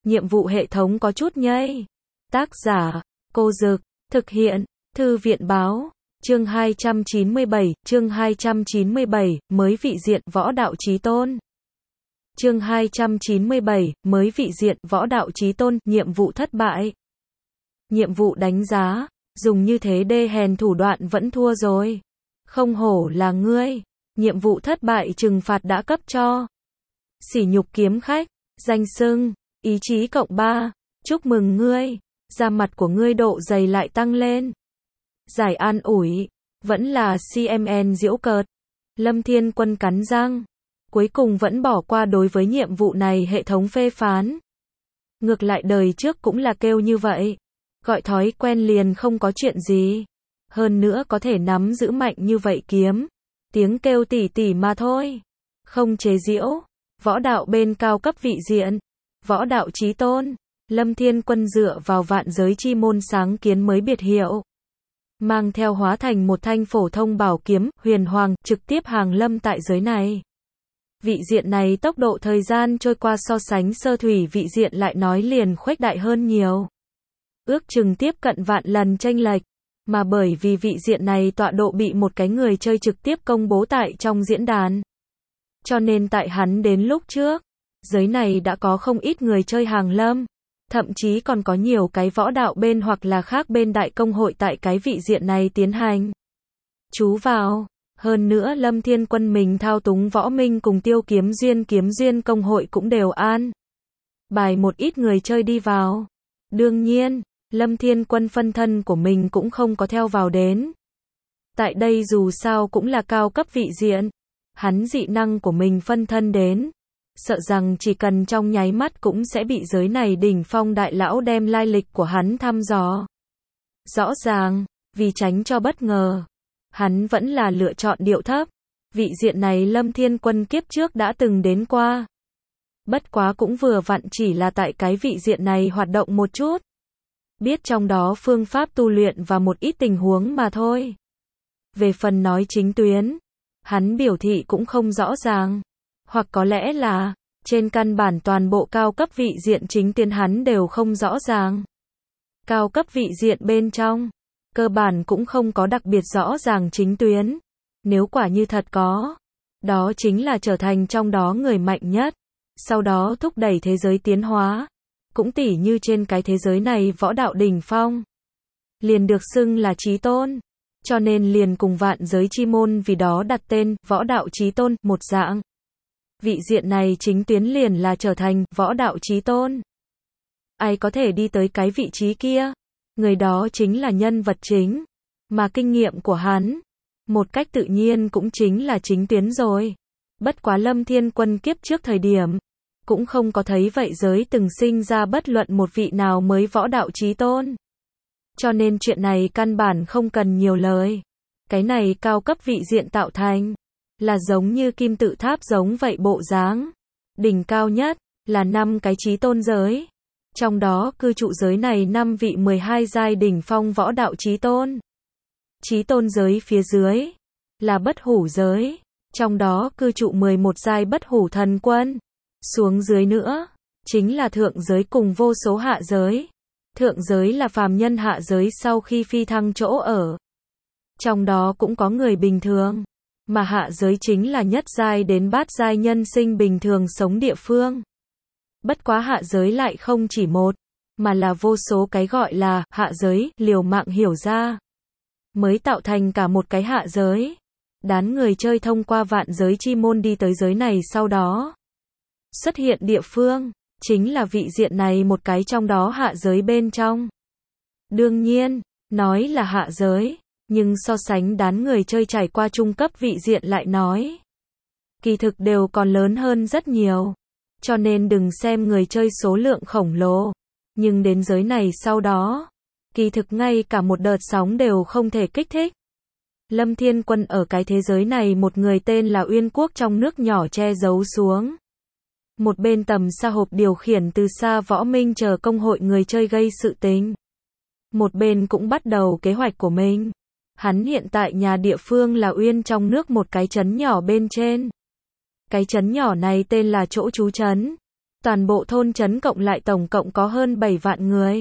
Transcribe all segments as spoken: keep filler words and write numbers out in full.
nhiệm vụ hệ thống có chút nhây. Tác giả, Cô Dực, thực hiện, Thư viện Báo, chương hai trăm chín mươi bảy, chương hai trăm chín mươi bảy, mới vị diện võ đạo chí tôn. Chương hai trăm chín mươi bảy, mới vị diện võ đạo chí tôn, nhiệm vụ thất bại. Nhiệm vụ đánh giá, dùng như thế đê hèn thủ đoạn vẫn thua rồi. Không hổ là ngươi, nhiệm vụ thất bại trừng phạt đã cấp cho. Sỉ nhục kiếm khách, danh xưng, ý chí cộng ba, chúc mừng ngươi, da mặt của ngươi độ dày lại tăng lên. Giải an ủi, vẫn là xê em en giễu cợt. Lâm Thiên Quân cắn răng, cuối cùng vẫn bỏ qua đối với nhiệm vụ này hệ thống phê phán. Ngược lại đời trước cũng là kêu như vậy, gọi thói quen liền không có chuyện gì. Hơn nữa có thể nắm giữ mạnh như vậy kiếm, tiếng kêu tỉ tỉ mà thôi. Không chế giễu, võ đạo bên cao cấp vị diện, võ đạo chí tôn, Lâm Thiên Quân dựa vào vạn giới chi môn sáng kiến mới biệt hiệu. Mang theo hóa thành một thanh phổ thông bảo kiếm, huyền hoàng, trực tiếp hàng lâm tại giới này. Vị diện này tốc độ thời gian trôi qua so sánh sơ thủy vị diện lại nói liền khuếch đại hơn nhiều. Ước chừng tiếp cận vạn lần chênh lệch, mà bởi vì vị diện này tọa độ bị một cái người chơi trực tiếp công bố tại trong diễn đàn. Cho nên tại hắn đến lúc trước, giới này đã có không ít người chơi hàng lâm, thậm chí còn có nhiều cái võ đạo bên hoặc là khác bên đại công hội tại cái vị diện này tiến hành. Chú vào, hơn nữa Lâm Thiên Quân mình thao túng võ minh cùng tiêu kiếm duyên kiếm duyên công hội cũng đều an bài một ít người chơi đi vào. Đương nhiên, Lâm Thiên Quân phân thân của mình cũng không có theo vào đến. Tại đây dù sao cũng là cao cấp vị diện, hắn dị năng của mình phân thân đến, sợ rằng chỉ cần trong nháy mắt cũng sẽ bị giới này đỉnh phong đại lão đem lai lịch của hắn thăm dò. Rõ ràng, vì tránh cho bất ngờ, hắn vẫn là lựa chọn điệu thấp. Vị diện này Lâm Thiên Quân kiếp trước đã từng đến qua. Bất quá cũng vừa vặn chỉ là tại cái vị diện này hoạt động một chút. Biết trong đó phương pháp tu luyện và một ít tình huống mà thôi. Về phần nói chính tuyến, hắn biểu thị cũng không rõ ràng. Hoặc có lẽ là, trên căn bản toàn bộ cao cấp vị diện chính tuyến hắn đều không rõ ràng. Cao cấp vị diện bên trong, cơ bản cũng không có đặc biệt rõ ràng chính tuyến. Nếu quả như thật có, đó chính là trở thành trong đó người mạnh nhất. Sau đó thúc đẩy thế giới tiến hóa. Cũng tỉ như trên cái thế giới này võ đạo đỉnh phong, liền được xưng là chí tôn. Cho nên liền cùng vạn giới chi môn vì đó đặt tên võ đạo chí tôn một dạng. Vị diện này chính tuyến liền là trở thành võ đạo chí tôn. Ai có thể đi tới cái vị trí kia, người đó chính là nhân vật chính. Mà kinh nghiệm của hắn, một cách tự nhiên cũng chính là chính tuyến rồi. Bất quá Lâm Thiên Quân kiếp trước thời điểm, cũng không có thấy vậy giới từng sinh ra bất luận một vị nào mới võ đạo chí tôn. Cho nên chuyện này căn bản không cần nhiều lời. Cái này cao cấp vị diện tạo thành, là giống như kim tự tháp giống vậy bộ dáng. Đỉnh cao nhất, là năm cái chí tôn giới. Trong đó cư trụ giới này năm vị mười hai giai đỉnh phong võ đạo chí tôn. Chí tôn giới phía dưới, là bất hủ giới. Trong đó cư trụ mười một giai bất hủ thần quân. Xuống dưới nữa, chính là thượng giới cùng vô số hạ giới. Thượng giới là phàm nhân hạ giới sau khi phi thăng chỗ ở. Trong đó cũng có người bình thường, mà hạ giới chính là nhất giai đến bát giai nhân sinh bình thường sống địa phương. Bất quá hạ giới lại không chỉ một, mà là vô số cái gọi là hạ giới, liều mạng hiểu ra, mới tạo thành cả một cái hạ giới. Đán người chơi thông qua vạn giới chi môn đi tới giới này sau đó. Xuất hiện địa phương, chính là vị diện này một cái trong đó hạ giới bên trong. Đương nhiên, nói là hạ giới, nhưng so sánh đán người chơi trải qua trung cấp vị diện lại nói. Kỳ thực đều còn lớn hơn rất nhiều. Cho nên đừng xem người chơi số lượng khổng lồ. Nhưng đến giới này sau đó, kỳ thực ngay cả một đợt sóng đều không thể kích thích. Lâm Thiên Quân ở cái thế giới này một người tên là Uyên Quốc trong nước nhỏ che giấu xuống. Một bên tầm xa hộp điều khiển từ xa võ minh chờ công hội người chơi gây sự tình. Một bên cũng bắt đầu kế hoạch của mình. Hắn hiện tại nhà địa phương là Uyên trong nước một cái trấn nhỏ bên trên. Cái trấn nhỏ này tên là chỗ trú trấn. Toàn bộ thôn trấn cộng lại tổng cộng có hơn bảy vạn người.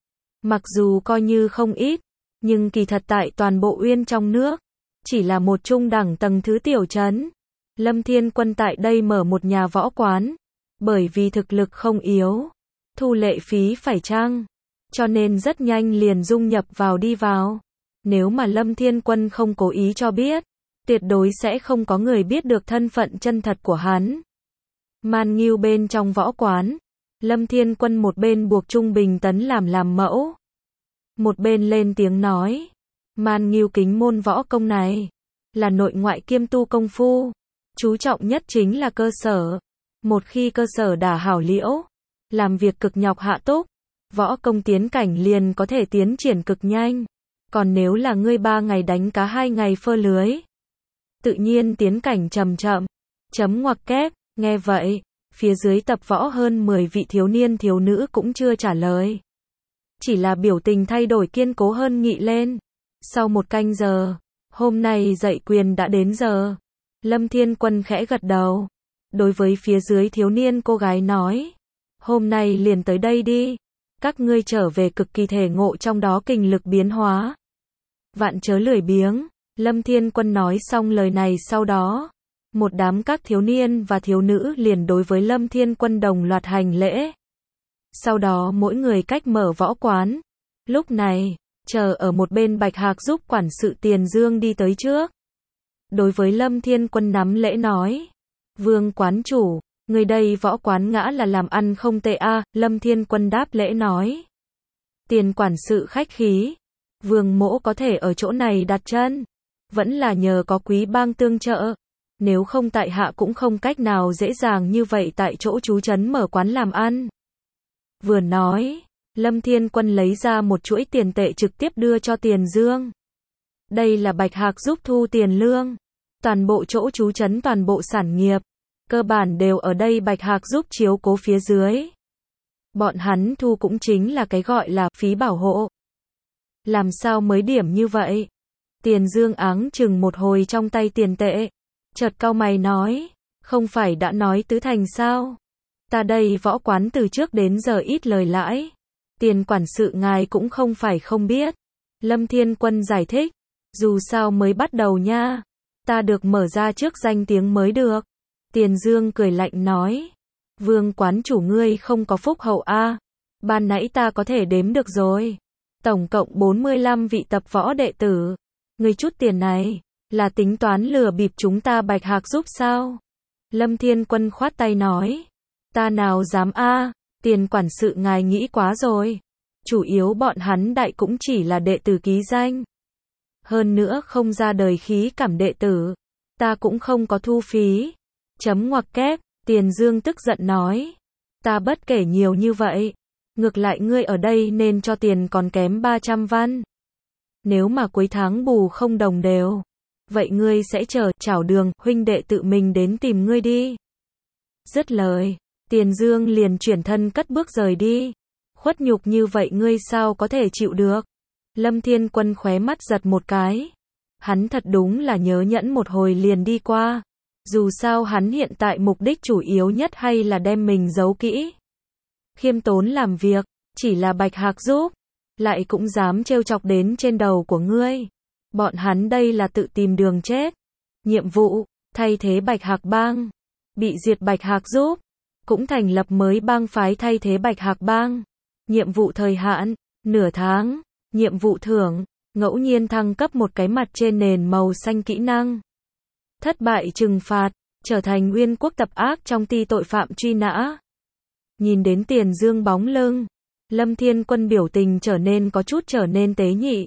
Mặc dù coi như không ít, nhưng kỳ thật tại toàn bộ Uyên trong nước, chỉ là một trung đẳng tầng thứ tiểu trấn. Lâm Thiên Quân tại đây mở một nhà võ quán, bởi vì thực lực không yếu, thu lệ phí phải chăng, cho nên rất nhanh liền dung nhập vào đi vào. Nếu mà Lâm Thiên Quân không cố ý cho biết, tuyệt đối sẽ không có người biết được thân phận chân thật của hắn. Man Ngưu bên trong võ quán, Lâm Thiên Quân một bên buộc Trung Bình Tấn làm làm mẫu, một bên lên tiếng nói, Man Ngưu kính môn võ công này, là nội ngoại kiêm tu công phu, chú trọng nhất chính là cơ sở. Một khi cơ sở đã hảo liễu, làm việc cực nhọc hạ túc, võ công tiến cảnh liền có thể tiến triển cực nhanh. Còn nếu là ngươi ba ngày đánh cá hai ngày phơ lưới, tự nhiên tiến cảnh chậm chậm. Chấm ngoặc kép, nghe vậy, phía dưới tập võ hơn mười vị thiếu niên thiếu nữ cũng chưa trả lời. Chỉ là biểu tình thay đổi kiên cố hơn nghị lên. Sau một canh giờ, hôm nay dạy quyền đã đến giờ. Lâm Thiên Quân khẽ gật đầu. Đối với phía dưới thiếu niên cô gái nói, hôm nay liền tới đây đi. Các ngươi trở về cực kỳ thể ngộ trong đó kình lực biến hóa. Vạn chớ lười biếng. Lâm Thiên Quân nói xong lời này sau đó, một đám các thiếu niên và thiếu nữ liền đối với Lâm Thiên Quân đồng loạt hành lễ. Sau đó mỗi người cách mở võ quán. Lúc này, chờ ở một bên Bạch Hạc giúp quản sự Tiền Dương đi tới trước. Đối với Lâm Thiên Quân nắm lễ nói, Vương quán chủ, người đây võ quán ngã là làm ăn không tệ a. À. Lâm Thiên Quân đáp lễ nói, Tiền quản sự khách khí, Vương mỗ có thể ở chỗ này đặt chân, vẫn là nhờ có quý bang tương trợ, nếu không tại hạ cũng không cách nào dễ dàng như vậy tại chỗ trú trấn mở quán làm ăn. Vừa nói, Lâm Thiên Quân lấy ra một chuỗi tiền tệ trực tiếp đưa cho Tiền Dương. Đây là Bạch Hạc giúp thu tiền lương, toàn bộ chỗ trú trấn toàn bộ sản nghiệp, cơ bản đều ở đây Bạch Hạc giúp chiếu cố phía dưới. Bọn hắn thu cũng chính là cái gọi là phí bảo hộ. Làm sao mới điểm như vậy? Tiền Dương áng chừng một hồi trong tay tiền tệ, chợt cau mày nói, không phải đã nói tứ thành sao? Ta đây võ quán từ trước đến giờ ít lời lãi. Tiền quản sự ngài cũng không phải không biết. Lâm Thiên Quân giải thích, dù sao mới bắt đầu nha, ta được mở ra trước danh tiếng mới được. Tiền Dương cười lạnh nói, Vương quán chủ ngươi không có phúc hậu a. À. Ban nãy ta có thể đếm được rồi. Tổng cộng bốn mươi lăm vị tập võ đệ tử. Ngươi chút tiền này, là tính toán lừa bịp chúng ta Bạch Hạc giúp sao? Lâm Thiên Quân khoát tay nói, ta nào dám a, à, Tiền quản sự ngài nghĩ quá rồi. Chủ yếu bọn hắn đại cũng chỉ là đệ tử ký danh. Hơn nữa không ra đời khí cảm đệ tử. Ta cũng không có thu phí. Chấm ngoặc kép, Tiền Dương tức giận nói, ta bất kể nhiều như vậy. Ngược lại ngươi ở đây nên cho tiền còn kém ba trăm văn. Nếu mà cuối tháng bù không đồng đều, vậy ngươi sẽ chờ chảo đường, huynh đệ tự mình đến tìm ngươi đi. Dứt lời, Tiền Dương liền chuyển thân cất bước rời đi. Khuất nhục như vậy ngươi sao có thể chịu được? Lâm Thiên Quân khóe mắt giật một cái. Hắn thật đúng là nhớ nhẫn một hồi liền đi qua. Dù sao hắn hiện tại mục đích chủ yếu nhất hay là đem mình giấu kỹ. Khiêm tốn làm việc, chỉ là Bạch Hạc giúp, lại cũng dám trêu chọc đến trên đầu của ngươi. Bọn hắn đây là tự tìm đường chết. Nhiệm vụ, thay thế Bạch Hạc bang. Bị diệt Bạch Hạc giúp, cũng thành lập mới bang phái thay thế Bạch Hạc bang. Nhiệm vụ thời hạn, nửa tháng. Nhiệm vụ thưởng, ngẫu nhiên thăng cấp một cái mặt trên nền màu xanh kỹ năng. Thất bại trừng phạt, trở thành nguyên quốc tập ác trong ti tội phạm truy nã. Nhìn đến Tiền Dương bóng lưng, Lâm Thiên Quân biểu tình trở nên có chút trở nên tế nhị.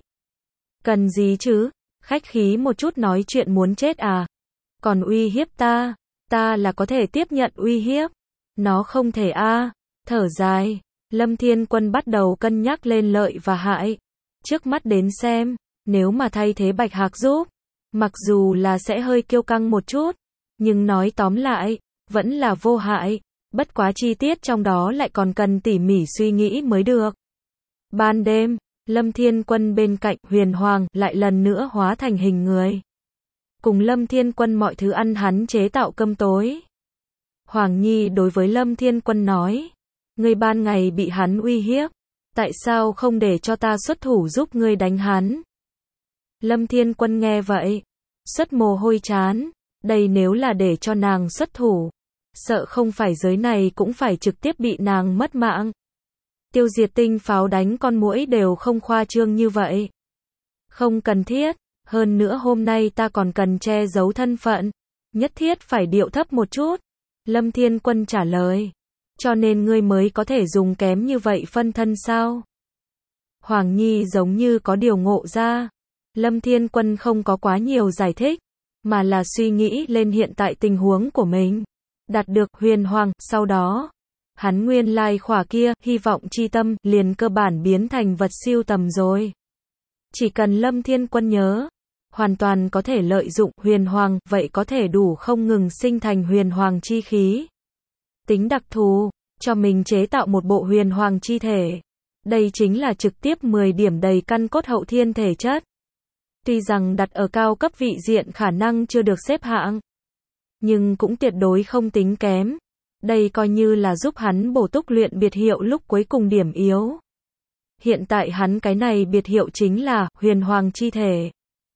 Cần gì chứ? Khách khí một chút nói chuyện muốn chết à? Còn uy hiếp ta, ta là có thể tiếp nhận uy hiếp. Nó không thể a. À. Thở dài, Lâm Thiên Quân bắt đầu cân nhắc lên lợi và hại. Trước mắt đến xem, nếu mà thay thế Bạch Hạc giúp, mặc dù là sẽ hơi kiêu căng một chút, nhưng nói tóm lại, vẫn là vô hại. Bất quá chi tiết trong đó lại còn cần tỉ mỉ suy nghĩ mới được. Ban đêm, Lâm Thiên Quân bên cạnh Huyền Hoàng lại lần nữa hóa thành hình người. Cùng Lâm Thiên Quân mọi thứ ăn hắn chế tạo cơm tối. Hoàng Nhi đối với Lâm Thiên Quân nói, ngươi ban ngày bị hắn uy hiếp, tại sao không để cho ta xuất thủ giúp ngươi đánh hắn? Lâm Thiên Quân nghe vậy, xuất mồ hôi chán, đây nếu là để cho nàng xuất thủ, sợ không phải giới này cũng phải trực tiếp bị nàng mất mạng. Tiêu diệt tinh pháo đánh con muỗi đều không khoa trương như vậy. Không cần thiết, hơn nữa hôm nay ta còn cần che giấu thân phận, nhất thiết phải điệu thấp một chút. Lâm Thiên Quân trả lời, cho nên ngươi mới có thể dùng kém như vậy phân thân sao? Hoàng Nhi giống như có điều ngộ ra. Lâm Thiên Quân không có quá nhiều giải thích, mà là suy nghĩ lên hiện tại tình huống của mình. Đạt được huyền hoàng, sau đó, hắn nguyên lai khỏa kia, hy vọng chi tâm, liền cơ bản biến thành vật siêu tầm rồi. Chỉ cần Lâm Thiên Quân nhớ, hoàn toàn có thể lợi dụng huyền hoàng, vậy có thể đủ không ngừng sinh thành huyền hoàng chi khí. Tính đặc thù, cho mình chế tạo một bộ huyền hoàng chi thể. Đây chính là trực tiếp mười điểm đầy căn cốt hậu thiên thể chất. Tuy rằng đặt ở cao cấp vị diện khả năng chưa được xếp hạng, nhưng cũng tuyệt đối không tính kém. Đây coi như là giúp hắn bổ túc luyện biệt hiệu lúc cuối cùng điểm yếu. Hiện tại hắn cái này biệt hiệu chính là huyền hoàng chi thể.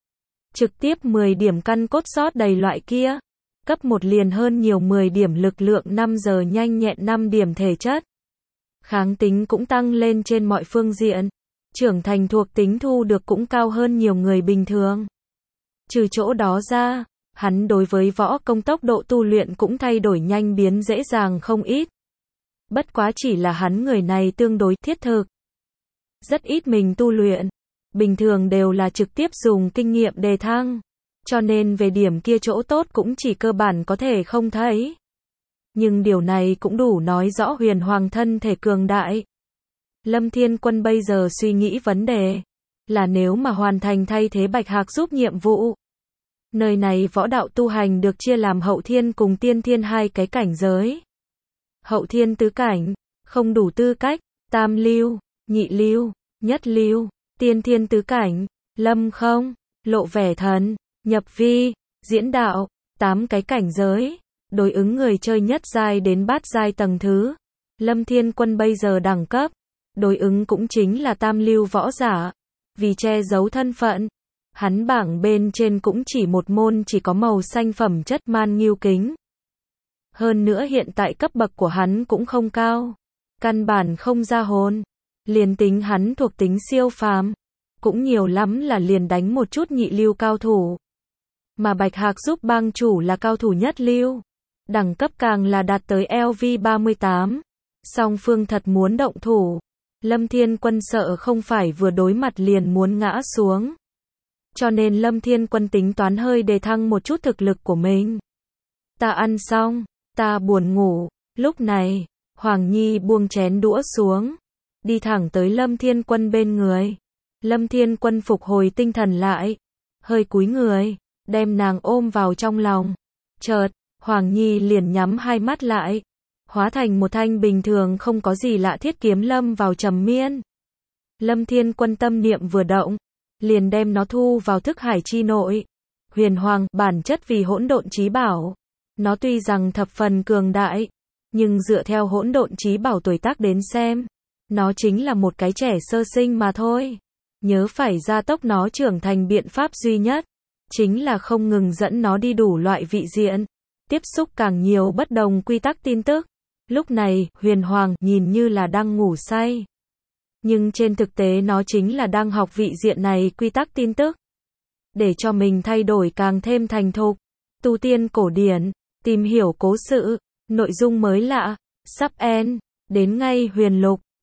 Trực tiếp mười điểm căn cốt sót đầy loại kia. Cấp một liền hơn nhiều mười điểm lực lượng năm giờ nhanh nhẹn năm điểm thể chất. Kháng tính cũng tăng lên trên mọi phương diện. Trưởng thành thuộc tính thu được cũng cao hơn nhiều người bình thường. Trừ chỗ đó ra, hắn đối với võ công tốc độ tu luyện cũng thay đổi nhanh biến dễ dàng không ít. Bất quá chỉ là hắn người này tương đối thiết thực. Rất ít mình tu luyện. Bình thường đều là trực tiếp dùng kinh nghiệm đề thăng. Cho nên về điểm kia chỗ tốt cũng chỉ cơ bản có thể không thấy. Nhưng điều này cũng đủ nói rõ huyền hoàng thân thể cường đại. Lâm Thiên Quân bây giờ suy nghĩ vấn đề là nếu mà hoàn thành thay thế Bạch Hạc giúp nhiệm vụ. Nơi này võ đạo tu hành được chia làm hậu thiên cùng tiên thiên hai cái cảnh giới. Hậu thiên tứ cảnh, không đủ tư cách, tam lưu, nhị lưu, nhất lưu, tiên thiên tứ cảnh, lâm không, lộ vẻ thần, nhập vi, diễn đạo, tám cái cảnh giới, đối ứng người chơi nhất giai đến bát giai tầng thứ. Lâm Thiên Quân bây giờ đẳng cấp, đối ứng cũng chính là tam lưu võ giả. Vì che giấu thân phận, hắn bảng bên trên cũng chỉ một môn chỉ có màu xanh phẩm chất man nghiêu kính. Hơn nữa hiện tại cấp bậc của hắn cũng không cao, căn bản không ra hồn. Liền tính hắn thuộc tính siêu phàm, cũng nhiều lắm là liền đánh một chút nhị lưu cao thủ. Mà Bạch Hạc giúp bang chủ là cao thủ nhất lưu, đẳng cấp càng là đạt tới L V ba mươi tám. Song phương thật muốn động thủ, Lâm Thiên Quân sợ không phải vừa đối mặt liền muốn ngã xuống. Cho nên Lâm Thiên Quân tính toán hơi đề thăng một chút thực lực của mình. Ta ăn xong, ta buồn ngủ. Lúc này, Hoàng Nhi buông chén đũa xuống, đi thẳng tới Lâm Thiên Quân bên người. Lâm Thiên Quân phục hồi tinh thần lại, hơi cúi người, đem nàng ôm vào trong lòng. Chợt, Hoàng Nhi liền nhắm hai mắt lại, hóa thành một thanh bình thường không có gì lạ thiết kiếm lâm vào trầm miên. Lâm Thiên Quân tâm niệm vừa động, liền đem nó thu vào thức hải chi nội. Huyền hoàng, bản chất vì hỗn độn chí bảo. Nó tuy rằng thập phần cường đại, nhưng dựa theo hỗn độn chí bảo tuổi tác đến xem, nó chính là một cái trẻ sơ sinh mà thôi. Nhớ phải gia tốc nó trưởng thành biện pháp duy nhất, chính là không ngừng dẫn nó đi đủ loại vị diện, tiếp xúc càng nhiều bất đồng quy tắc tin tức. Lúc này, huyền hoàng nhìn như là đang ngủ say. Nhưng trên thực tế nó chính là đang học vị diện này quy tắc tin tức. Để cho mình thay đổi càng thêm thành thục. Tu tiên cổ điển, tìm hiểu cố sự, nội dung mới lạ, sắp end, đến ngay huyền lục.